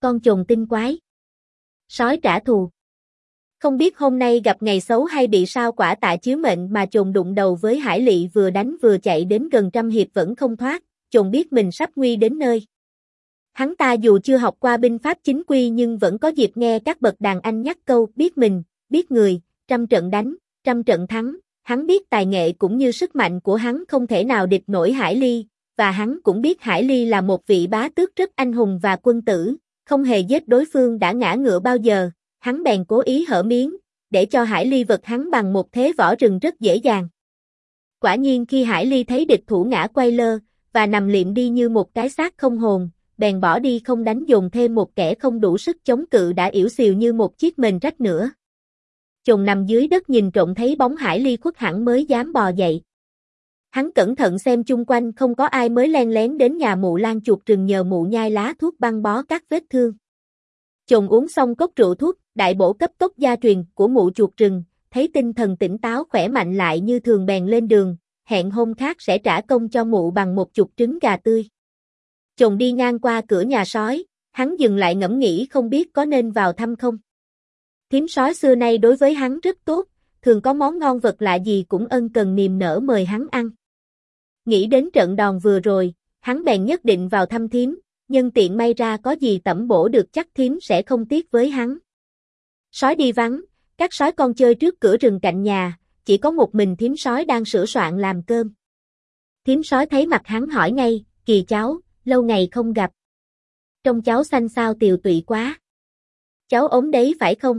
con chồn tinh quái. Sói trả thù. Không biết hôm nay gặp ngày xấu hay bị sao quả tạ chiếu mệnh mà chồn đụng đầu với Hải Lị vừa đánh vừa chạy đến gần trăm hiệp vẫn không thoát, chồn biết mình sắp nguy đến nơi. Hắn ta dù chưa học qua binh pháp chính quy nhưng vẫn có dịp nghe các bậc đàn anh nhắc câu biết mình, biết người, trăm trận đánh, trăm trận thắng. Hắn biết tài nghệ cũng như sức mạnh của hắn không thể nào địch nổi Hải Ly, và hắn cũng biết Hải Ly là một vị bá tước rất anh hùng và quân tử, không hề giết đối phương đã ngã ngựa bao giờ, hắn bèn cố ý hở miếng, để cho Hải Ly vật hắn bằng một thế võ rừng rất dễ dàng. Quả nhiên khi Hải Ly thấy địch thủ ngã quay lơ, và nằm liệm đi như một cái xác không hồn, bèn bỏ đi không đánh dồn thêm một kẻ không đủ sức chống cự đã yểu xìu như một chiếc mền rách nữa. Chồn nằm dưới đất nhìn trộm thấy bóng Hải Ly khuất hẳn mới dám bò dậy. Hắn cẩn thận xem chung quanh không có ai mới len lén đến nhà mụ Lan chuột rừng nhờ mụ nhai lá thuốc băng bó các vết thương. Chồn uống xong cốc rượu thuốc, đại bổ cấp tốc gia truyền của mụ chuột rừng, thấy tinh thần tỉnh táo khỏe mạnh lại như thường bèn lên đường, hẹn hôm khác sẽ trả công cho mụ bằng một chục trứng gà tươi. Chồn đi ngang qua cửa nhà sói, hắn dừng lại ngẫm nghĩ không biết có nên vào thăm không. Thím sói xưa nay đối với hắn rất tốt, thường có món ngon vật lạ gì cũng ân cần niềm nở mời hắn ăn. Nghĩ đến trận đòn vừa rồi, hắn bèn nhất định vào thăm thím, nhân tiện may ra có gì tẩm bổ được chắc thím sẽ không tiếc với hắn. Sói đi vắng, các sói con chơi trước cửa rừng cạnh nhà, chỉ có một mình thím sói đang sửa soạn làm cơm. Thím sói thấy mặt hắn hỏi ngay, Kỳ cháu, lâu ngày không gặp. Trông cháu xanh xao tiều tụy quá. Cháu ốm đấy phải không?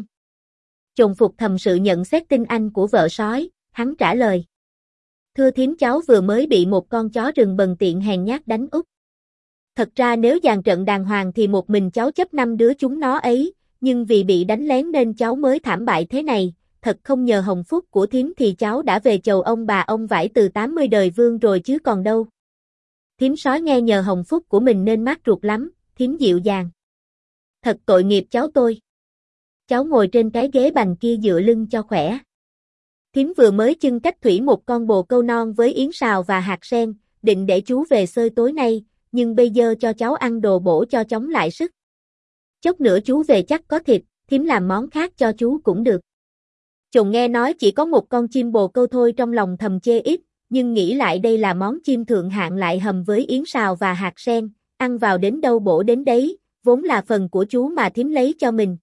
Chồn phục thầm sự nhận xét tin anh của vợ sói, hắn trả lời. Thưa thím cháu vừa mới bị một con chó rừng bần tiện hèn nhát đánh úp. Thật ra nếu dàn trận đàng hoàng thì một mình cháu chấp 5 đứa chúng nó ấy, nhưng vì bị đánh lén nên cháu mới thảm bại thế này, thật không nhờ hồng phúc của thím thì cháu đã về chầu ông bà ông vải từ 80 đời vương rồi chứ còn đâu. Thím sói nghe nhờ hồng phúc của mình nên mát ruột lắm, thím dịu dàng. Thật tội nghiệp cháu tôi. Cháu ngồi trên cái ghế bành kia dựa lưng cho khỏe. Thím vừa mới chưng cách thủy một con bồ câu non với yến xào và hạt sen, định để chú về xơi tối nay, nhưng bây giờ cho cháu ăn đồ bổ cho chống lại sức. Chốc nữa chú về chắc có thịt, thím làm món khác cho chú cũng được. Chồn nghe nói chỉ có một con chim bồ câu thôi trong lòng thầm chê ít, nhưng nghĩ lại đây là món chim thượng hạng lại hầm với yến xào và hạt sen, ăn vào đến đâu bổ đến đấy, vốn là phần của chú mà thím lấy cho mình.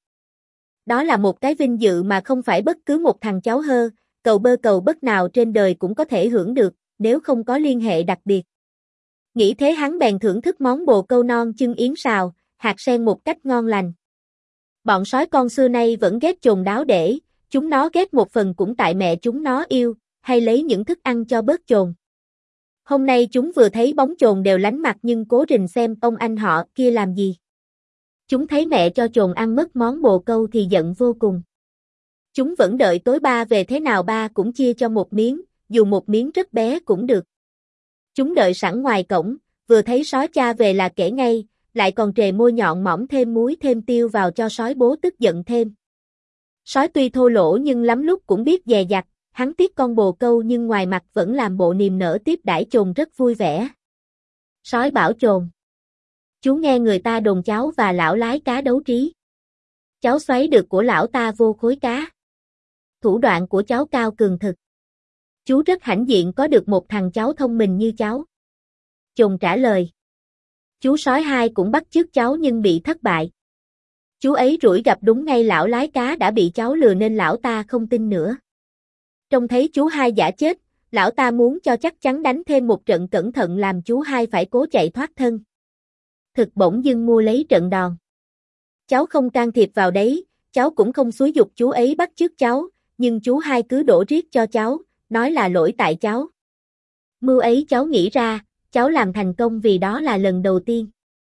Đó là một cái vinh dự mà không phải bất cứ một thằng cháu hơ, cầu bất nào trên đời cũng có thể hưởng được, nếu không có liên hệ đặc biệt. Nghĩ thế hắn bèn thưởng thức món bồ câu non chưng yến xào, hạt sen một cách ngon lành. Bọn sói con xưa nay vẫn ghét chồn đáo để, chúng nó ghét một phần cũng tại mẹ chúng nó yêu, hay lấy những thức ăn cho bớt chồn. Hôm nay chúng vừa thấy bóng chồn đều lánh mặt nhưng cố rình xem ông anh họ kia làm gì. Chúng thấy mẹ cho chồn ăn mất món bồ câu thì giận vô cùng. Chúng vẫn đợi tối ba về thế nào ba cũng chia cho một miếng, dù một miếng rất bé cũng được. Chúng đợi sẵn ngoài cổng, vừa thấy sói cha về là kể ngay, lại còn trề môi nhọn mỏm thêm muối thêm tiêu vào cho sói bố tức giận thêm. Sói tuy thô lỗ nhưng lắm lúc cũng biết dè dặt, hắn tiếc con bồ câu nhưng ngoài mặt vẫn làm bộ niềm nở tiếp đãi chồn rất vui vẻ. Sói bảo chồn. Chú nghe người ta đồn cháu và lão lái cá đấu trí. Cháu xoáy được của lão ta vô khối cá. Thủ đoạn của cháu cao cường thực. Chú rất hãnh diện có được một thằng cháu thông minh như cháu. Chồn trả lời. Chú sói hai cũng bắt chước cháu nhưng bị thất bại. Chú ấy rủi gặp đúng ngay lão lái cá đã bị cháu lừa nên lão ta không tin nữa. Trông thấy chú hai giả chết, lão ta muốn cho chắc chắn đánh thêm một trận cẩn thận làm chú hai phải cố chạy thoát thân. Thực bỗng dưng mua lấy trận đòn. Cháu không can thiệp vào đấy, cháu cũng không xúi giục chú ấy bắt chước cháu, nhưng chú hai cứ đổ riết cho cháu, nói là lỗi tại cháu. Mưu ấy cháu nghĩ ra, cháu làm thành công vì đó là lần đầu tiên.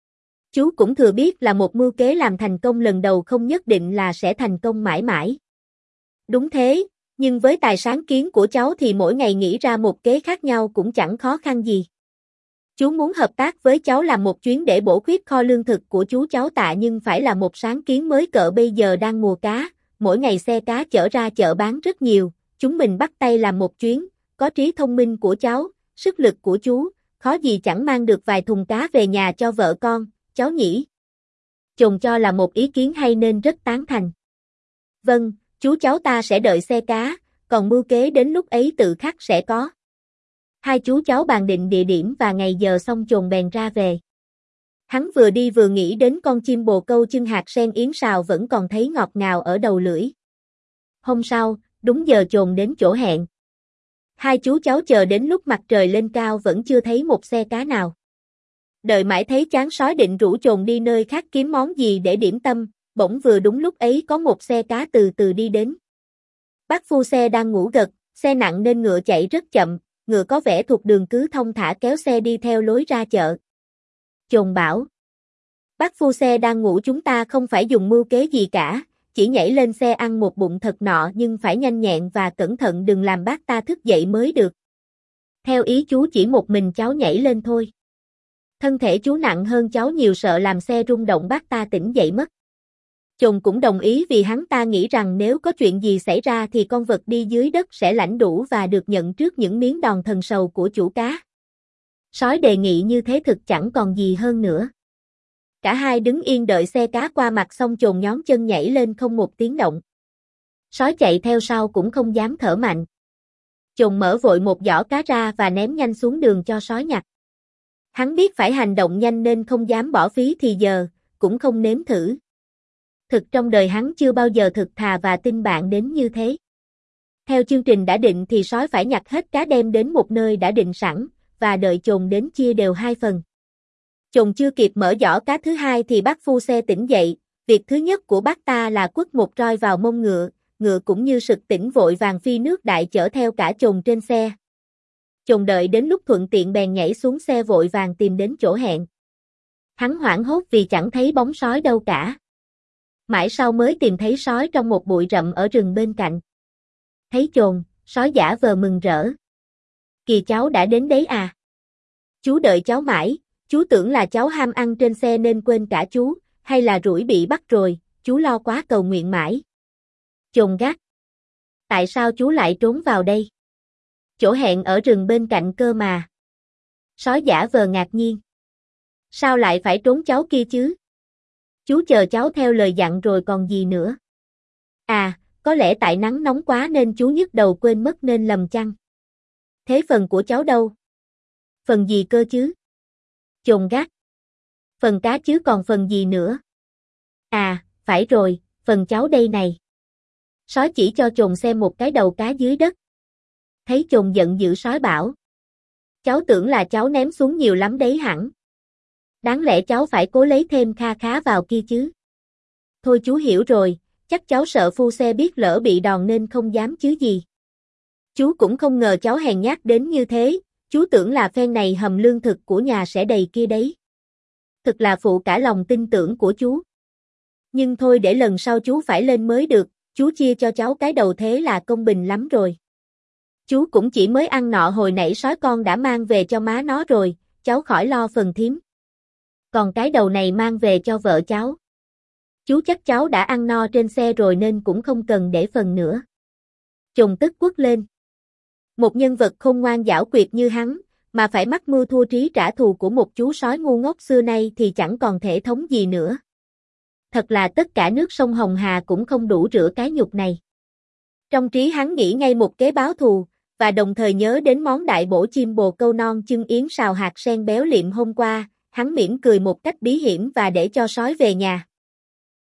Chú cũng thừa biết là một mưu kế làm thành công lần đầu không nhất định là sẽ thành công mãi mãi. Đúng thế, nhưng với tài sáng kiến của cháu thì mỗi ngày nghĩ ra một kế khác nhau cũng chẳng khó khăn gì. Chú muốn hợp tác với cháu làm một chuyến để bổ khuyết kho lương thực của chú cháu Tạ nhưng phải là một sáng kiến mới cỡ bây giờ đang mùa cá, mỗi ngày xe cá chở ra chợ bán rất nhiều, chúng mình bắt tay làm một chuyến, có trí thông minh của cháu, sức lực của chú, khó gì chẳng mang được vài thùng cá về nhà cho vợ con, cháu nhỉ? Chồn cho là một ý kiến hay nên rất tán thành. Vâng, chú cháu ta sẽ đợi xe cá, còn mưu kế đến lúc ấy tự khắc sẽ có. Hai chú cháu bàn định địa điểm và ngày giờ xong Chồn bèn ra về. Hắn vừa đi vừa nghĩ đến con chim bồ câu chưng hạt sen yến xào vẫn còn thấy ngọt ngào ở đầu lưỡi. Hôm sau, đúng giờ Chồn đến chỗ hẹn. Hai chú cháu chờ đến lúc mặt trời lên cao vẫn chưa thấy một xe cá nào. Đợi mãi thấy chán sói định rủ Chồn đi nơi khác kiếm món gì để điểm tâm, bỗng vừa đúng lúc ấy có một xe cá từ từ đi đến. Bác phu xe đang ngủ gật, xe nặng nên ngựa chạy rất chậm, ngựa có vẻ thuộc đường cứ thong thả kéo xe đi theo lối ra chợ. Chồn bảo: Bác phu xe đang ngủ, chúng ta không phải dùng mưu kế gì cả, chỉ nhảy lên xe ăn một bụng thật nọ, nhưng phải nhanh nhẹn và cẩn thận, đừng làm bác ta thức dậy mới được. Theo ý chú chỉ một mình cháu nhảy lên thôi. Thân thể chú nặng hơn cháu nhiều, sợ làm xe rung động bác ta tỉnh dậy mất. Chồn cũng đồng ý vì hắn ta nghĩ rằng nếu có chuyện gì xảy ra thì con vật đi dưới đất sẽ lãnh đủ và được nhận trước những miếng đòn thần sầu của chủ cá. Sói đề nghị như thế thực chẳng còn gì hơn nữa. Cả hai đứng yên đợi xe cá qua mặt xong Chồn nhón chân nhảy lên không một tiếng động. Sói chạy theo sau cũng không dám thở mạnh. Chồn mở vội một giỏ cá ra và ném nhanh xuống đường cho sói nhặt. Hắn biết phải hành động nhanh nên không dám bỏ phí thì giờ, cũng không nếm thử. Thực trong đời hắn chưa bao giờ thực thà và tin bạn đến như thế. Theo chương trình đã định thì sói phải nhặt hết cá đem đến một nơi đã định sẵn, và đợi Chồn đến chia đều hai phần. Chồn chưa kịp mở giỏ cá thứ hai thì bác phu xe tỉnh dậy, việc thứ nhất của bác ta là quất một roi vào mông ngựa, ngựa cũng như sực tỉnh vội vàng phi nước đại chở theo cả Chồn trên xe. Chồn đợi đến lúc thuận tiện bèn nhảy xuống xe vội vàng tìm đến chỗ hẹn. Hắn hoảng hốt vì chẳng thấy bóng sói đâu cả. Mãi sau mới tìm thấy sói trong một bụi rậm ở rừng bên cạnh. Thấy Chồn, sói giả vờ mừng rỡ. Kìa cháu đã đến đấy à? Chú đợi cháu mãi, chú tưởng là cháu ham ăn trên xe nên quên cả chú, hay là rủi bị bắt rồi, chú lo quá cầu nguyện mãi. Chồn gắt. Tại sao chú lại trốn vào đây? Chỗ hẹn ở rừng bên cạnh cơ mà. Sói giả vờ ngạc nhiên. Sao lại phải trốn cháu kia chứ? Chú chờ cháu theo lời dặn rồi còn gì nữa. À, có lẽ tại nắng nóng quá nên chú nhức đầu quên mất nên lầm chăng? Thế phần của cháu đâu? Phần gì cơ chứ? Chồn gắt. Phần cá chứ còn phần gì nữa? À, phải rồi, phần cháu đây này. Sói chỉ cho Chồn xem một cái đầu cá dưới đất. Thấy Chồn giận dữ sói bảo. Cháu tưởng là cháu ném xuống nhiều lắm đấy hẳn. Đáng lẽ cháu phải cố lấy thêm kha khá vào kia chứ. Thôi chú hiểu rồi, chắc cháu sợ phu xe biết lỡ bị đòn nên không dám chứ gì. Chú cũng không ngờ cháu hèn nhát đến như thế, chú tưởng là phen này hầm lương thực của nhà sẽ đầy kia đấy. Thực là phụ cả lòng tin tưởng của chú. Nhưng thôi để lần sau chú phải lên mới được, chú chia cho cháu cái đầu thế là công bình lắm rồi. Chú cũng chỉ mới ăn nọ hồi nãy sói con đã mang về cho má nó rồi, cháu khỏi lo phần thím. Còn cái đầu này mang về cho vợ cháu. Chú chắc cháu đã ăn no trên xe rồi nên cũng không cần để phần nữa. Chồn tức quất lên. Một nhân vật khôn ngoan giảo quyệt như hắn, mà phải mắc mưu thua trí trả thù của một chú sói ngu ngốc xưa nay thì chẳng còn thể thống gì nữa. Thật là tất cả nước sông Hồng Hà cũng không đủ rửa cái nhục này. Trong trí hắn nghĩ ngay một kế báo thù, và đồng thời nhớ đến món đại bổ chim bồ câu non chưng yến xào hạt sen béo liệm hôm qua, hắn mỉm cười một cách bí hiểm và để cho sói về nhà.